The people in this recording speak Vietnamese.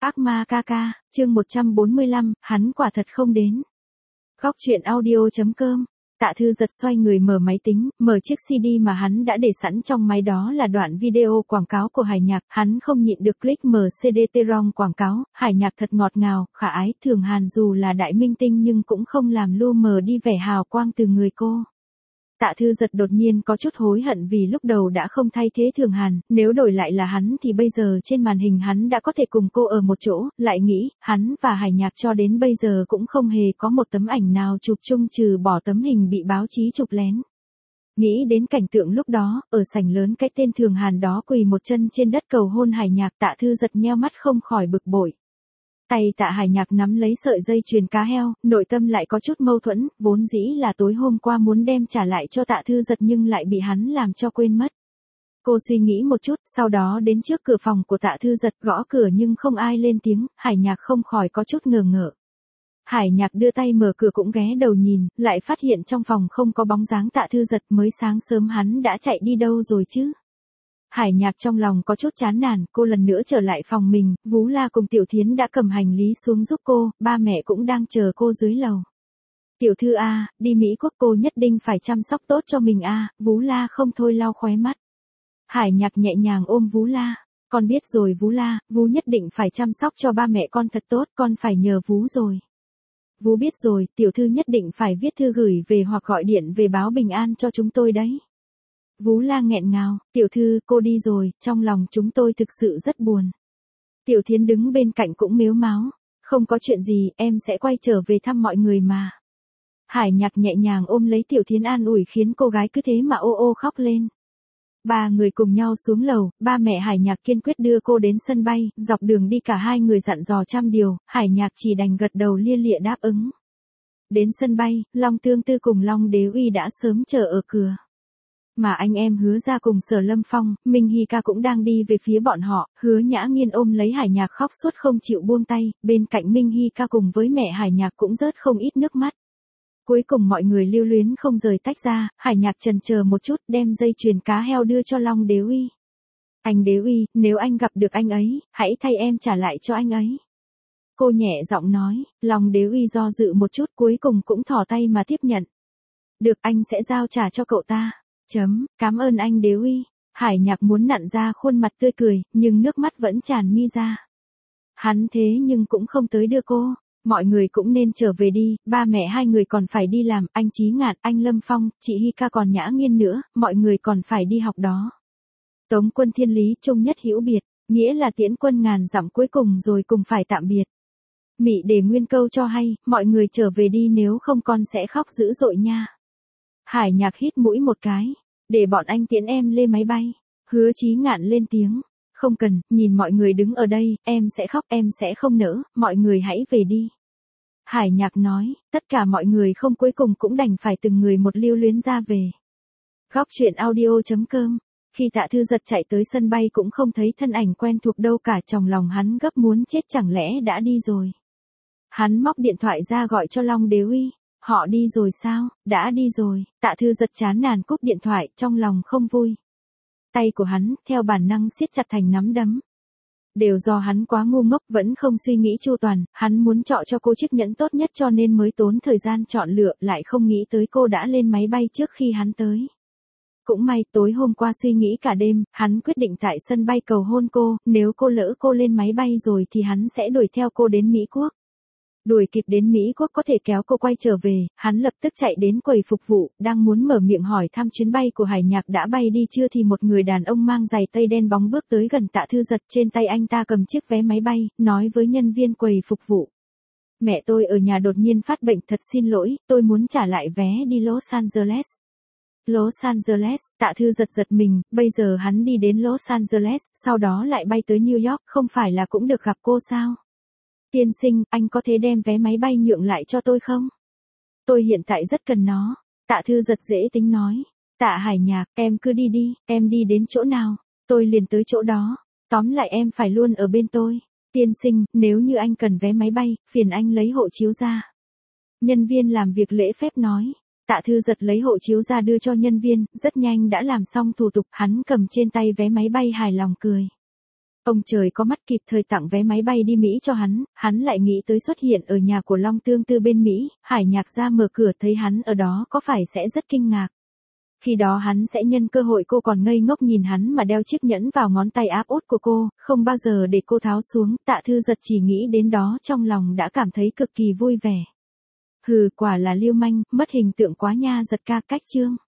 Ác ma ca ca, chương 145, hắn quả thật không đến. Góc truyện audio.com. Tạ Thư Giật xoay người mở máy tính, mở chiếc CD mà hắn đã để sẵn trong máy, đó là đoạn video quảng cáo của Hải Nhạc, hắn không nhịn được click mở CD-ROM quảng cáo. Hải Nhạc thật ngọt ngào, khả ái, Thường Hàn dù là đại minh tinh nhưng cũng không làm lu mờ đi vẻ hào quang từ người cô. Tạ Thư Giật đột nhiên có chút hối hận vì lúc đầu đã không thay thế Thường Hàn, nếu đổi lại là hắn thì bây giờ trên màn hình hắn đã có thể cùng cô ở một chỗ, lại nghĩ, hắn và Hải Nhạc cho đến bây giờ cũng không hề có một tấm ảnh nào chụp chung trừ bỏ tấm hình bị báo chí chụp lén. Nghĩ đến cảnh tượng lúc đó, ở sảnh lớn cái tên Thường Hàn đó quỳ một chân trên đất cầu hôn Hải Nhạc, Tạ Thư Giật nheo mắt không khỏi bực bội. Tay Tạ Hải Nhạc nắm lấy sợi dây chuyền cá heo, nội tâm lại có chút mâu thuẫn, vốn dĩ là tối hôm qua muốn đem trả lại cho Tạ Thư Giật nhưng lại bị hắn làm cho quên mất. Cô suy nghĩ một chút, sau đó đến trước cửa phòng của Tạ Thư Giật gõ cửa nhưng không ai lên tiếng, Hải Nhạc không khỏi có chút ngờ ngợ. Hải Nhạc đưa tay mở cửa cũng ghé đầu nhìn, lại phát hiện trong phòng không có bóng dáng Tạ Thư Giật, mới sáng sớm hắn đã chạy đi đâu rồi chứ? Hải Nhạc trong lòng có chút chán nản, cô lần nữa trở lại phòng mình, Vú La cùng Tiểu Thiến đã cầm hành lý xuống giúp cô, ba mẹ cũng đang chờ cô dưới lầu. Tiểu thư a, đi Mỹ Quốc cô nhất định phải chăm sóc tốt cho mình a, Vú La không thôi lau khóe mắt. Hải Nhạc nhẹ nhàng ôm Vú La, con biết rồi Vú La, Vú nhất định phải chăm sóc cho ba mẹ con thật tốt, con phải nhờ Vú rồi. Vú biết rồi, tiểu thư nhất định phải viết thư gửi về hoặc gọi điện về báo bình an cho chúng tôi đấy. Vú La nghẹn ngào, tiểu thư, cô đi rồi, trong lòng chúng tôi thực sự rất buồn. Tiểu Thiến đứng bên cạnh cũng mếu máo, không có chuyện gì, em sẽ quay trở về thăm mọi người mà. Hải Nhạc nhẹ nhàng ôm lấy Tiểu Thiến an ủi khiến cô gái cứ thế mà ô ô khóc lên. Ba người cùng nhau xuống lầu, ba mẹ Hải Nhạc kiên quyết đưa cô đến sân bay, dọc đường đi cả hai người dặn dò trăm điều, Hải Nhạc chỉ đành gật đầu lia lịa đáp ứng. Đến sân bay, Long Tương Tư cùng Long Đế Uy đã sớm chờ ở cửa. Mà anh em Hứa Ra cùng Sở Lâm Phong, Minh Hy ca cũng đang đi về phía bọn họ, Hứa Nhã Nghiên ôm lấy Hải Nhạc khóc suốt không chịu buông tay, bên cạnh Minh Hy ca cùng với mẹ Hải Nhạc cũng rớt không ít nước mắt. Cuối cùng mọi người lưu luyến không rời tách ra, Hải Nhạc chần chờ một chút đem dây chuyền cá heo đưa cho Long Đế Uy. Anh Đế Uy, nếu anh gặp được anh ấy, hãy thay em trả lại cho anh ấy. Cô nhẹ giọng nói, Long Đế Uy do dự một chút cuối cùng cũng thò tay mà tiếp nhận. Được, anh sẽ giao trả cho cậu ta. Cảm ơn anh Đế Uy. Hải Nhạc muốn nặn ra khuôn mặt tươi cười, nhưng nước mắt vẫn tràn mi ra. Hắn thế nhưng cũng không tới đưa cô. Mọi người cũng nên trở về đi, ba mẹ hai người còn phải đi làm, anh Chí Ngạn, anh Lâm Phong, chị Hy ca còn Nhã Nghiên nữa, mọi người còn phải đi học đó. Tống quân thiên lý chung nhất hữu biệt, nghĩa là tiễn quân ngàn dặm cuối cùng rồi cùng phải tạm biệt. Mị để nguyên câu cho hay, mọi người trở về đi nếu không con sẽ khóc dữ dội nha. Hải Nhạc hít mũi một cái, để bọn anh tiễn em lên máy bay. Hứa Chí Ngạn lên tiếng, không cần, nhìn mọi người đứng ở đây, em sẽ khóc, em sẽ không nỡ, mọi người hãy về đi. Hải Nhạc nói, tất cả mọi người không cuối cùng cũng đành phải từng người một lưu luyến ra về. Góc truyện audio.com. Khi Tạ Thư Giật chạy tới sân bay cũng không thấy thân ảnh quen thuộc đâu cả, trong lòng hắn gấp muốn chết, chẳng lẽ đã đi rồi. Hắn móc điện thoại ra gọi cho Long Đế Uy. Họ đi rồi sao? Đã đi rồi. Tạ Thư Giật chán nản cúp điện thoại, trong lòng không vui. Tay của hắn, theo bản năng siết chặt thành nắm đấm. Đều do hắn quá ngu ngốc, vẫn không suy nghĩ chu toàn, hắn muốn chọn cho cô chiếc nhẫn tốt nhất cho nên mới tốn thời gian chọn lựa, lại không nghĩ tới cô đã lên máy bay trước khi hắn tới. Cũng may, tối hôm qua suy nghĩ cả đêm, hắn quyết định tại sân bay cầu hôn cô, nếu cô lỡ cô lên máy bay rồi thì hắn sẽ đuổi theo cô đến Mỹ Quốc. Đuổi kịp đến Mỹ Quốc có thể kéo cô quay trở về, hắn lập tức chạy đến quầy phục vụ, đang muốn mở miệng hỏi thăm chuyến bay của Hải Nhạc đã bay đi chưa thì một người đàn ông mang giày tây đen bóng bước tới gần Tạ Thư Giật, trên tay anh ta cầm chiếc vé máy bay, nói với nhân viên quầy phục vụ. Mẹ tôi ở nhà đột nhiên phát bệnh, thật xin lỗi, tôi muốn trả lại vé đi Los Angeles. Los Angeles, Tạ Thư Giật giật mình, bây giờ hắn đi đến Los Angeles, sau đó lại bay tới New York, không phải là cũng được gặp cô sao? Tiên sinh, anh có thể đem vé máy bay nhượng lại cho tôi không? Tôi hiện tại rất cần nó. Tạ Thư Giật dễ tính nói. Tạ Hải Nhạc, em cứ đi đi, em đi đến chỗ nào, tôi liền tới chỗ đó. Tóm lại em phải luôn ở bên tôi. Tiên sinh, nếu như anh cần vé máy bay, phiền anh lấy hộ chiếu ra. Nhân viên làm việc lễ phép nói. Tạ Thư Giật lấy hộ chiếu ra đưa cho nhân viên, rất nhanh đã làm xong thủ tục, hắn cầm trên tay vé máy bay hài lòng cười. Ông trời có mắt kịp thời tặng vé máy bay đi Mỹ cho hắn lại nghĩ tới xuất hiện ở nhà của Long Tương Tư bên Mỹ, Hải Nhạc ra mở cửa thấy hắn ở đó có phải sẽ rất kinh ngạc. Khi đó hắn sẽ nhân cơ hội cô còn ngây ngốc nhìn hắn mà đeo chiếc nhẫn vào ngón tay áp út của cô, không bao giờ để cô tháo xuống, Tạ Thư Giật chỉ nghĩ đến đó trong lòng đã cảm thấy cực kỳ vui vẻ. Hừ, quả là lưu manh, mất hình tượng quá nha Giật ca, cách chương.